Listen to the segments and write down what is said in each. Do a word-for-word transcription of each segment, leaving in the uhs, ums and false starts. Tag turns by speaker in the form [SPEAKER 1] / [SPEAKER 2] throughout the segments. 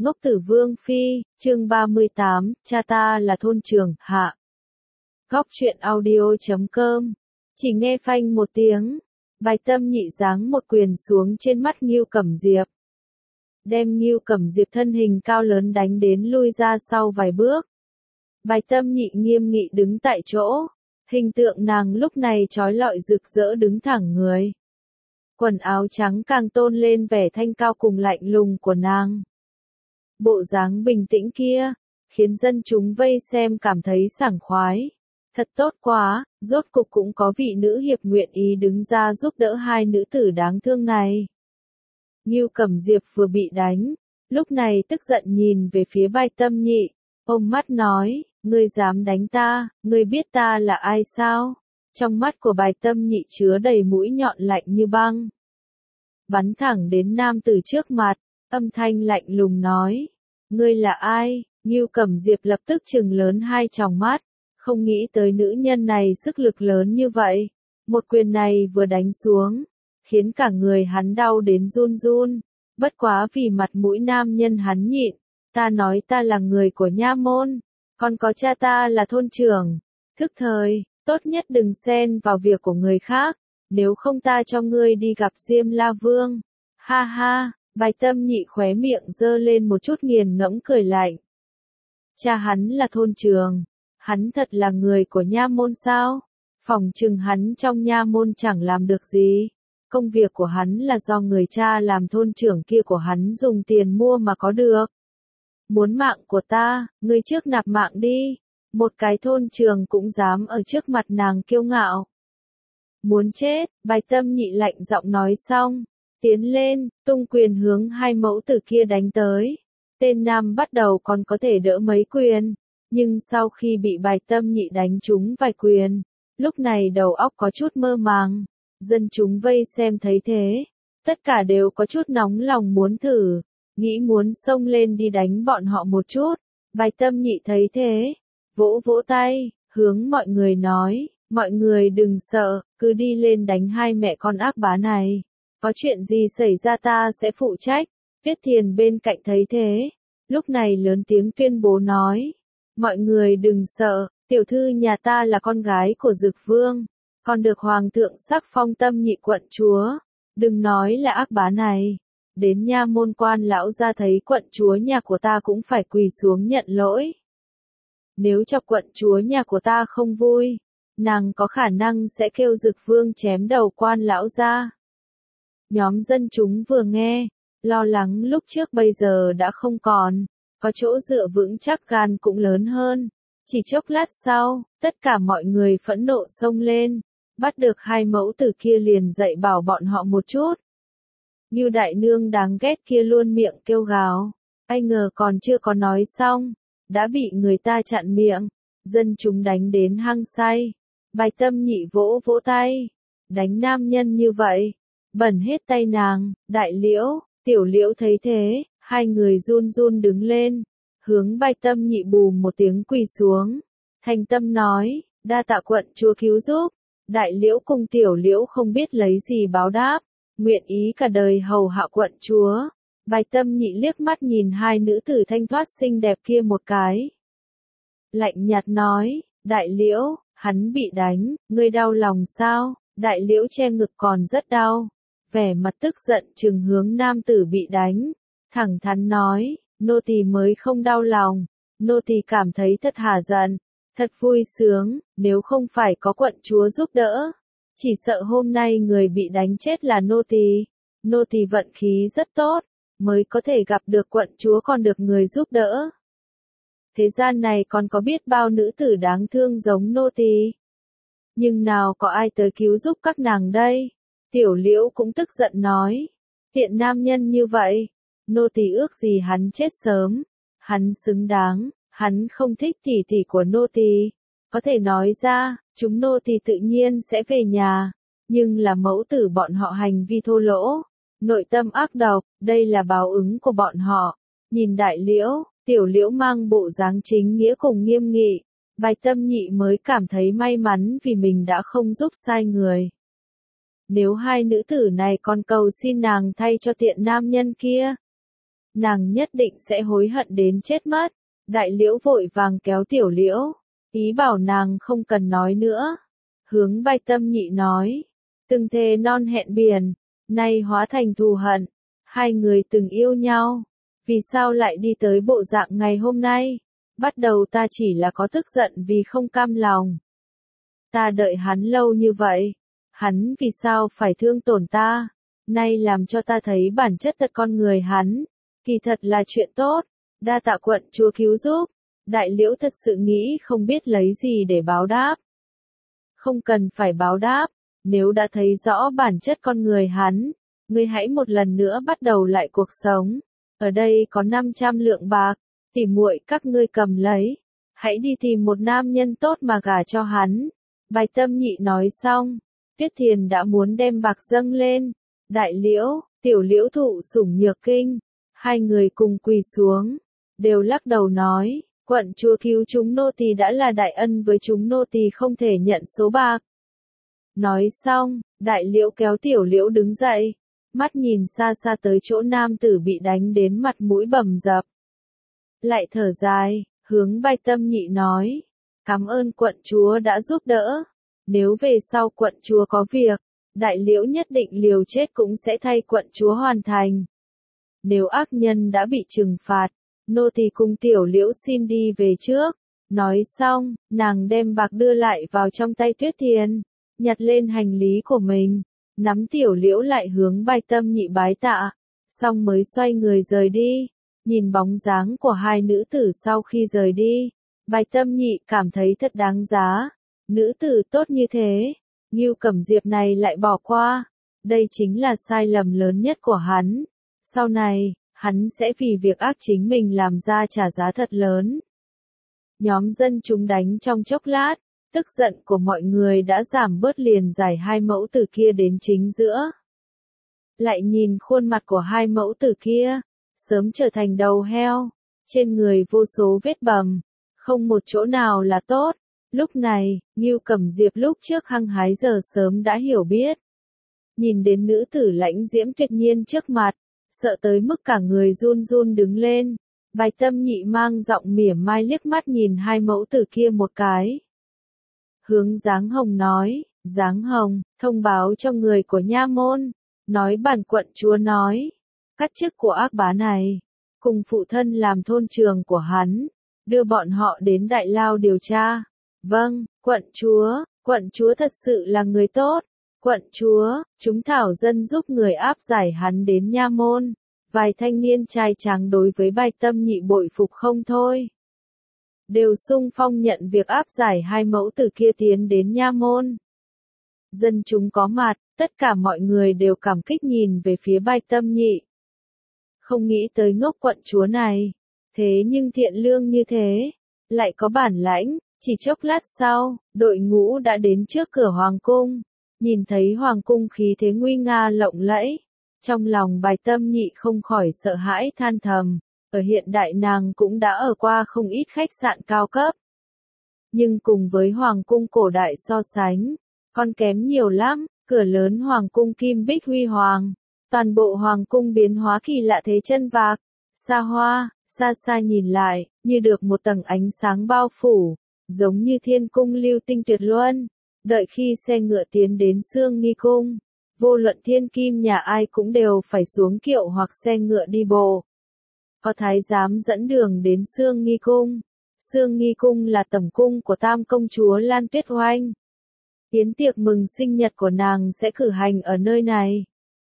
[SPEAKER 1] Ngốc Tử Vương Phi, chương ba mươi tám, cha ta là thôn trưởng, hạ. Góc truyện audio chấm com. Chỉ nghe phanh một tiếng, Bạch Tâm Nhị giáng một quyền xuống trên mắt Ngưu Cẩm Diệp. Đem Ngưu Cẩm Diệp thân hình cao lớn đánh đến lui ra sau vài bước. Bạch Tâm Nhị nghiêm nghị đứng tại chỗ, hình tượng nàng lúc này trói lọi rực rỡ đứng thẳng người. Quần áo trắng càng tôn lên vẻ thanh cao cùng lạnh lùng của nàng. Bộ dáng bình tĩnh kia, khiến dân chúng vây xem cảm thấy sảng khoái. Thật tốt quá, rốt cục cũng có vị nữ hiệp nguyện ý đứng ra giúp đỡ hai nữ tử đáng thương này. Ngưu Cẩm Diệp vừa bị đánh, lúc này tức giận nhìn về phía Bạch Tâm Nhị, ôm mắt nói, ngươi dám đánh ta, ngươi biết ta là ai sao? Trong mắt của Bạch Tâm Nhị chứa đầy mũi nhọn lạnh như băng. Bắn thẳng đến nam tử trước mặt, âm thanh lạnh lùng nói, ngươi là ai? Ngưu Cẩm Diệp lập tức trừng lớn hai tròng mắt, không nghĩ tới nữ nhân này sức lực lớn như vậy. Một quyền này vừa đánh xuống, khiến cả người hắn đau đến run run, bất quá vì mặt mũi nam nhân hắn nhịn, ta nói ta là người của nha môn, còn có cha ta là thôn trưởng, thức thời, tốt nhất đừng xen vào việc của người khác, nếu không ta cho ngươi đi gặp Diêm La Vương. Ha ha, Bạch Tâm Nhị khóe miệng giơ lên một chút nghiền ngẫm cười lạnh. Cha hắn là thôn trưởng, hắn thật là người của nha môn sao? Phỏng chừng hắn trong nha môn chẳng làm được gì. Công việc của hắn là do người cha làm thôn trưởng kia của hắn dùng tiền mua mà có được. Muốn mạng của ta, ngươi trước nạp mạng đi. Một cái thôn trưởng cũng dám ở trước mặt nàng kiêu ngạo. Muốn chết, Bạch Tâm Nhị lạnh giọng nói xong, tiến lên, tung quyền hướng hai mẫu tử kia đánh tới. Tên nam bắt đầu còn có thể đỡ mấy quyền, nhưng sau khi bị Bạch Tâm Nhị đánh trúng vài quyền, lúc này đầu óc có chút mơ màng. Dân chúng vây xem thấy thế, tất cả đều có chút nóng lòng muốn thử, nghĩ muốn xông lên đi đánh bọn họ một chút. Bạch Tâm Nhị thấy thế, vỗ vỗ tay, hướng mọi người nói, mọi người đừng sợ, cứ đi lên đánh hai mẹ con ác bá này. Có chuyện gì xảy ra ta sẽ phụ trách. Viết Thiền bên cạnh thấy thế, lúc này lớn tiếng tuyên bố nói, mọi người đừng sợ, tiểu thư nhà ta là con gái của Dực Vương, còn được Hoàng thượng sắc phong Tâm Nhị quận chúa, đừng nói là ác bá này, đến nha môn quan lão ra thấy quận chúa nhà của ta cũng phải quỳ xuống nhận lỗi. Nếu cho quận chúa nhà của ta không vui, nàng có khả năng sẽ kêu Dực Vương chém đầu quan lão ra. Nhóm dân chúng vừa nghe, lo lắng lúc trước bây giờ đã không còn, có chỗ dựa vững chắc gan cũng lớn hơn. Chỉ chốc lát sau, tất cả mọi người phẫn nộ xông lên, bắt được hai mẫu tử kia liền dạy bảo bọn họ một chút. Ngưu đại nương đáng ghét kia luôn miệng kêu gào, ai ngờ còn chưa có nói xong, đã bị người ta chặn miệng, dân chúng đánh đến hăng say. Bạch Tâm Nhị vỗ vỗ tay, đánh nam nhân như vậy, bẩn hết tay nàng. Đại Liễu, Tiểu Liễu thấy thế, hai người run run đứng lên, hướng Bạch Tâm Nhị bù một tiếng quỳ xuống, thành tâm nói, đa tạ quận chúa cứu giúp. Đại Liễu cùng Tiểu Liễu không biết lấy gì báo đáp, nguyện ý cả đời hầu hạ quận chúa. Bạch Tâm Nhị liếc mắt nhìn hai nữ tử thanh thoát xinh đẹp kia một cái, lạnh nhạt nói, Đại Liễu, hắn bị đánh, ngươi đau lòng sao? Đại Liễu che ngực còn rất đau, vẻ mặt tức giận trừng hướng nam tử bị đánh, thẳng thắn nói, nô tỳ mới không đau lòng, nô tỳ cảm thấy thật hả giận, thật vui sướng, nếu không phải có quận chúa giúp đỡ, chỉ sợ hôm nay người bị đánh chết là nô tỳ. Nô tỳ vận khí rất tốt, mới có thể gặp được quận chúa còn được người giúp đỡ. Thế gian này còn có biết bao nữ tử đáng thương giống nô tỳ, nhưng nào có ai tới cứu giúp các nàng đây. Tiểu Liễu cũng tức giận nói, tiện nam nhân như vậy, nô tỳ ước gì hắn chết sớm, hắn xứng đáng, hắn không thích tỷ tỷ của nô tỳ, có thể nói ra, chúng nô tỳ tự nhiên sẽ về nhà, nhưng là mẫu tử bọn họ hành vi thô lỗ, nội tâm ác độc, đây là báo ứng của bọn họ. Nhìn Đại Liễu, Tiểu Liễu mang bộ dáng chính nghĩa cùng nghiêm nghị, Bạch Tâm Nhị mới cảm thấy may mắn vì mình đã không giúp sai người. Nếu hai nữ tử này còn cầu xin nàng thay cho tiện nam nhân kia, nàng nhất định sẽ hối hận đến chết mất. Đại liễu vội vàng kéo tiểu liễu, ý bảo nàng không cần nói nữa. Hướng Bạch Tâm Nhị nói, từng thề non hẹn biển, nay hóa thành thù hận, hai người từng yêu nhau, vì sao lại đi tới bộ dạng ngày hôm nay? Bắt đầu ta chỉ là có tức giận vì không cam lòng. Ta đợi hắn lâu như vậy, hắn vì sao phải thương tổn ta? Nay làm cho ta thấy bản chất thật con người hắn, kỳ thật là chuyện tốt, đa tạ quận chúa cứu giúp. Đại liễu thật sự nghĩ không biết lấy gì để báo đáp. Không cần phải báo đáp, nếu đã thấy rõ bản chất con người hắn, ngươi hãy một lần nữa bắt đầu lại cuộc sống. Ở đây có năm trăm lượng bạc, tỉ muội các ngươi cầm lấy, hãy đi tìm một nam nhân tốt mà gả cho hắn. Bạch Tâm Nhị nói xong, Tuyết Thiền đã muốn đem bạc dâng lên. Đại liễu, tiểu liễu thụ sủng nhược kinh, hai người cùng quỳ xuống, đều lắc đầu nói, quận chúa cứu chúng nô tỳ đã là đại ân với chúng nô tỳ không thể nhận số bạc. Nói xong, đại liễu kéo tiểu liễu đứng dậy, mắt nhìn xa xa tới chỗ nam tử bị đánh đến mặt mũi bầm dập. Lại thở dài, hướng Bạch Tâm Nhị nói, cảm ơn quận chúa đã giúp đỡ, nếu về sau quận chúa có việc, đại liễu nhất định liều chết cũng sẽ thay quận chúa hoàn thành. Nếu ác nhân đã bị trừng phạt, nô tỳ cùng tiểu liễu xin đi về trước. Nói xong, nàng đem bạc đưa lại vào trong tay Tuyết Thiền, nhặt lên hành lý của mình, nắm tiểu liễu lại hướng Bạch Tâm Nhị bái tạ, xong mới xoay người rời đi. Nhìn bóng dáng của hai nữ tử sau khi rời đi, Bạch Tâm Nhị cảm thấy thật đáng giá. Nữ tử tốt như thế, Ngưu Cẩm Diệp này lại bỏ qua, đây chính là sai lầm lớn nhất của hắn. Sau này, hắn sẽ vì việc ác chính mình làm ra trả giá thật lớn. Nhóm dân chúng đánh trong chốc lát, tức giận của mọi người đã giảm bớt, liền giải hai mẫu tử kia đến chính giữa. Lại nhìn khuôn mặt của hai mẫu tử kia, sớm trở thành đầu heo, trên người vô số vết bầm, không một chỗ nào là tốt. Lúc này, Ngưu Cẩm Diệp lúc trước hăng hái giờ sớm đã hiểu biết. Nhìn đến nữ tử lãnh diễm tuyệt nhiên trước mặt, sợ tới mức cả người run run đứng lên. Bạch Tâm Nhị mang giọng mỉa mai liếc mắt nhìn hai mẫu tử kia một cái. Hướng Giáng Hồng nói, Giáng Hồng, thông báo cho người của nha môn, nói bản quận chúa nói, cắt chức của ác bá này, cùng phụ thân làm thôn trường của hắn, đưa bọn họ đến đại lao điều tra. Vâng, quận chúa, quận chúa thật sự là người tốt. Quận chúa, chúng thảo dân giúp người áp giải hắn đến nha môn. Vài thanh niên trai tráng đối với Bạch Tâm Nhị bội phục không thôi. Đều xung phong nhận việc áp giải hai mẫu tử kia tiến đến nha môn. Dân chúng có mặt, tất cả mọi người đều cảm kích nhìn về phía Bạch Tâm Nhị. Không nghĩ tới ngốc quận chúa này, thế nhưng thiện lương như thế, lại có bản lãnh. Chỉ chốc lát sau, đội ngũ đã đến trước cửa hoàng cung, nhìn thấy hoàng cung khí thế nguy nga lộng lẫy, trong lòng Bạch Tâm Nhị không khỏi sợ hãi than thầm, ở hiện đại nàng cũng đã ở qua không ít khách sạn cao cấp. Nhưng cùng với hoàng cung cổ đại so sánh, còn kém nhiều lắm, cửa lớn hoàng cung kim bích huy hoàng, toàn bộ hoàng cung biến hóa kỳ lạ thế chân vạc, xa hoa, xa xa nhìn lại, như được một tầng ánh sáng bao phủ. Giống như thiên cung lưu tinh tuyệt luân, đợi khi xe ngựa tiến đến Sương Nghi cung, vô luận thiên kim nhà ai cũng đều phải xuống kiệu hoặc xe ngựa đi bộ. Có thái giám dẫn đường đến Sương Nghi cung. Sương Nghi cung là tẩm cung của tam công chúa Lan Tuyết Oanh. Yến tiệc mừng sinh nhật của nàng sẽ cử hành ở nơi này.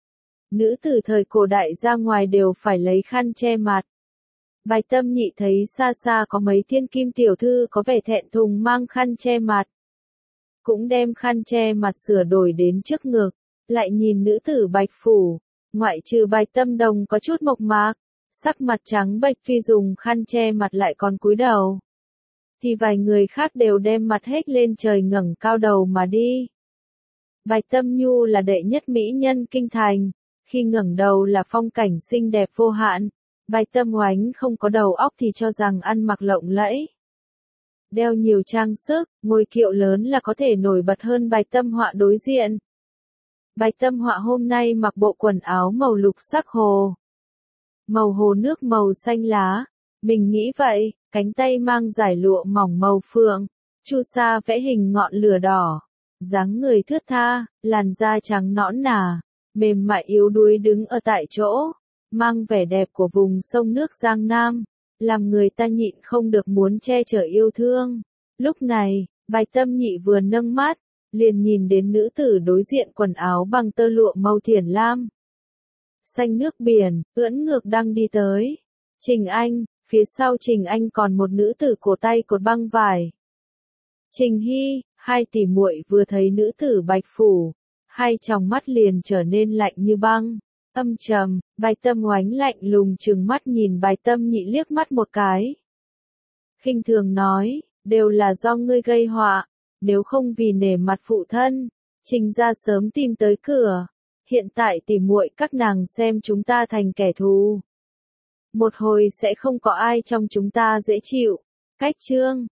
[SPEAKER 1] Nữ tử thời cổ đại ra ngoài đều phải lấy khăn che mặt. Bạch Tâm Nhị thấy xa xa có mấy thiên kim tiểu thư có vẻ thẹn thùng mang khăn che mặt. Cũng đem khăn che mặt sửa đổi đến trước ngực, lại nhìn nữ tử Bạch Phủ, ngoại trừ Bạch Tâm Đồng có chút mộc mạc, sắc mặt trắng bệch tuy dùng khăn che mặt lại còn cúi đầu. Thì vài người khác đều đem mặt hết lên trời ngẩng cao đầu mà đi. Bạch Tâm Nhu là đệ nhất mỹ nhân kinh thành, khi ngẩng đầu là phong cảnh xinh đẹp vô hạn. Bạch Tâm Oánh không có đầu óc thì cho rằng ăn mặc lộng lẫy, đeo nhiều trang sức, ngồi kiệu lớn là có thể nổi bật hơn Bạch Tâm Họa đối diện. Bạch Tâm Họa hôm nay mặc bộ quần áo màu lục sắc hồ. màu hồ nước màu xanh lá. Mình nghĩ vậy, cánh tay mang dải lụa mỏng màu phượng, chu sa vẽ hình ngọn lửa đỏ, dáng người thướt tha, làn da trắng nõn nà, mềm mại yếu đuối đứng ở tại chỗ, mang vẻ đẹp của vùng sông nước Giang Nam, làm người ta nhịn không được muốn che chở yêu thương. Lúc này, Bạch Tâm Nhị vừa nâng mắt, liền nhìn đến nữ tử đối diện quần áo bằng tơ lụa màu thiển lam. Xanh nước biển, ưỡn ngược đang đi tới. Trình Anh, phía sau Trình Anh còn một nữ tử cổ tay cột băng vải. Trình Hy, hai tỷ muội vừa thấy nữ tử Bạch Phủ, hai tròng mắt liền trở nên lạnh như băng. Âm trầm, Bạch Tâm Oánh lạnh lùng trừng mắt nhìn Bạch Tâm Nhị liếc mắt một cái. Khinh thường nói, đều là do ngươi gây họa, nếu không vì nể mặt phụ thân, Trình gia sớm tìm tới cửa. Hiện tại tỉ muội các nàng xem chúng ta thành kẻ thù. Một hồi sẽ không có ai trong chúng ta dễ chịu. Cách chương